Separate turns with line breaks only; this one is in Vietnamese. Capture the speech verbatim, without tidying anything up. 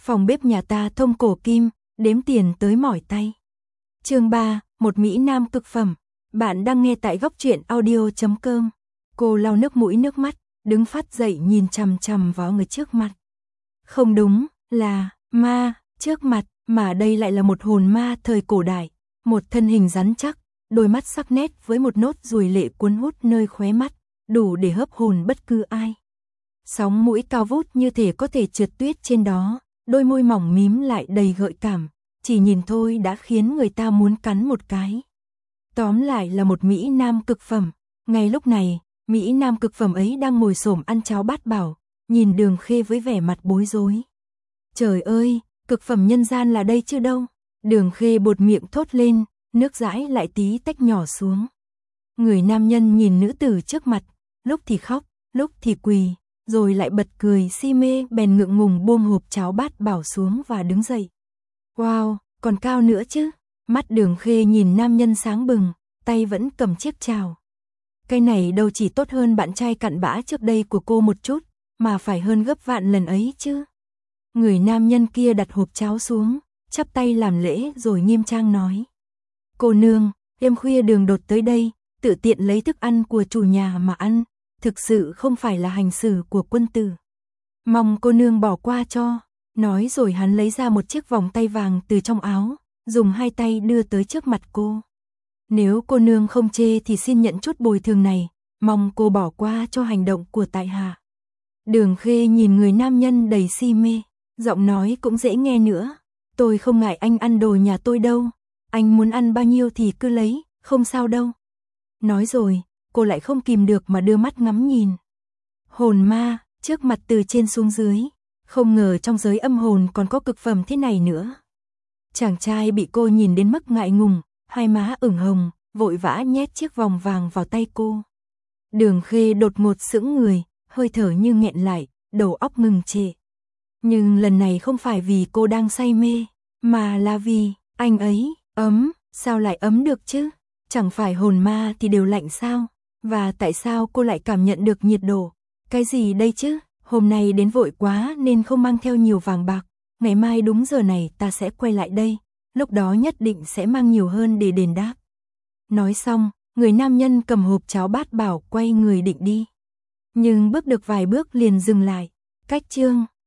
Phòng bếp nhà ta thông cổ kim, đếm tiền tới mỏi tay. Chương ba, một Mỹ Nam cực phẩm. Bạn đang nghe tại góc truyện audio chấm com. Cô lau nước mũi nước mắt, đứng phát dậy nhìn chằm chằm vào người trước mặt. Không đúng, là ma trước mặt, mà đây lại là một hồn ma thời cổ đại, một thân hình rắn chắc, đôi mắt sắc nét với một nốt ruồi lệ cuốn hút nơi khóe mắt, đủ để hấp hồn bất cứ ai. Sóng mũi cao vút như thể có thể trượt tuyết trên đó, đôi môi mỏng mím lại đầy gợi cảm, chỉ nhìn thôi đã khiến người ta muốn cắn một cái. Tóm lại là một Mỹ Nam cực phẩm. Ngay lúc này, Mỹ Nam cực phẩm ấy đang ngồi xổm ăn cháo bát bảo, nhìn Đường Khê với vẻ mặt bối rối. Trời ơi, cực phẩm nhân gian là đây chứ đâu. Đường Khê buột miệng thốt lên, nước dãi lại tí tách nhỏ xuống. Người nam nhân nhìn nữ tử trước mặt, lúc thì khóc, lúc thì quỳ, rồi lại bật cười si mê, bèn ngượng ngùng buông hộp cháo bát bảo xuống và đứng dậy. Wow, còn cao nữa chứ. Mắt Đường Khê nhìn nam nhân sáng bừng, tay vẫn cầm chiếc chảo. Cái này đâu chỉ tốt hơn bạn trai cặn bã trước đây của cô một chút, mà phải hơn gấp vạn lần ấy chứ. Người nam nhân kia đặt hộp cháo xuống, chắp tay làm lễ rồi nghiêm trang nói. Cô nương, đêm khuya đường đột tới đây, tự tiện lấy thức ăn của chủ nhà mà ăn, thực sự không phải là hành xử của quân tử. Mong cô nương bỏ qua cho. Nói rồi hắn lấy ra một chiếc vòng tay vàng từ trong áo, dùng hai tay đưa tới trước mặt cô. Nếu cô nương không chê thì xin nhận chút bồi thường này, mong cô bỏ qua cho hành động của tại hạ. Đường Khê nhìn người nam nhân đầy si mê, giọng nói cũng dễ nghe nữa. Tôi không ngại anh ăn đồ nhà tôi đâu, anh muốn ăn bao nhiêu thì cứ lấy, không sao đâu. Nói rồi, cô lại không kìm được mà đưa mắt ngắm nhìn. Hồn ma, trước mặt từ trên xuống dưới, không ngờ trong giới âm hồn còn có cực phẩm thế này nữa. Chàng trai bị cô nhìn đến mức ngại ngùng, hai má ửng hồng, vội vã nhét chiếc vòng vàng vào tay cô. Đường Khê đột ngột sững người, hơi thở như nghẹn lại, đầu óc ngừng trệ. Nhưng lần này không phải vì cô đang say mê, mà là vì anh ấy ấm. Sao lại ấm được chứ? Chẳng phải hồn ma thì đều lạnh sao? Và tại sao cô lại cảm nhận được nhiệt độ? Cái gì đây chứ? Hôm nay đến vội quá nên không mang theo nhiều vàng bạc. Ngày mai đúng giờ này ta sẽ quay lại đây, lúc đó nhất định sẽ mang nhiều hơn để đền đáp. Nói xong, người nam nhân cầm hộp cháo bát bảo quay người định đi. Nhưng bước được vài bước liền dừng lại. Cách chương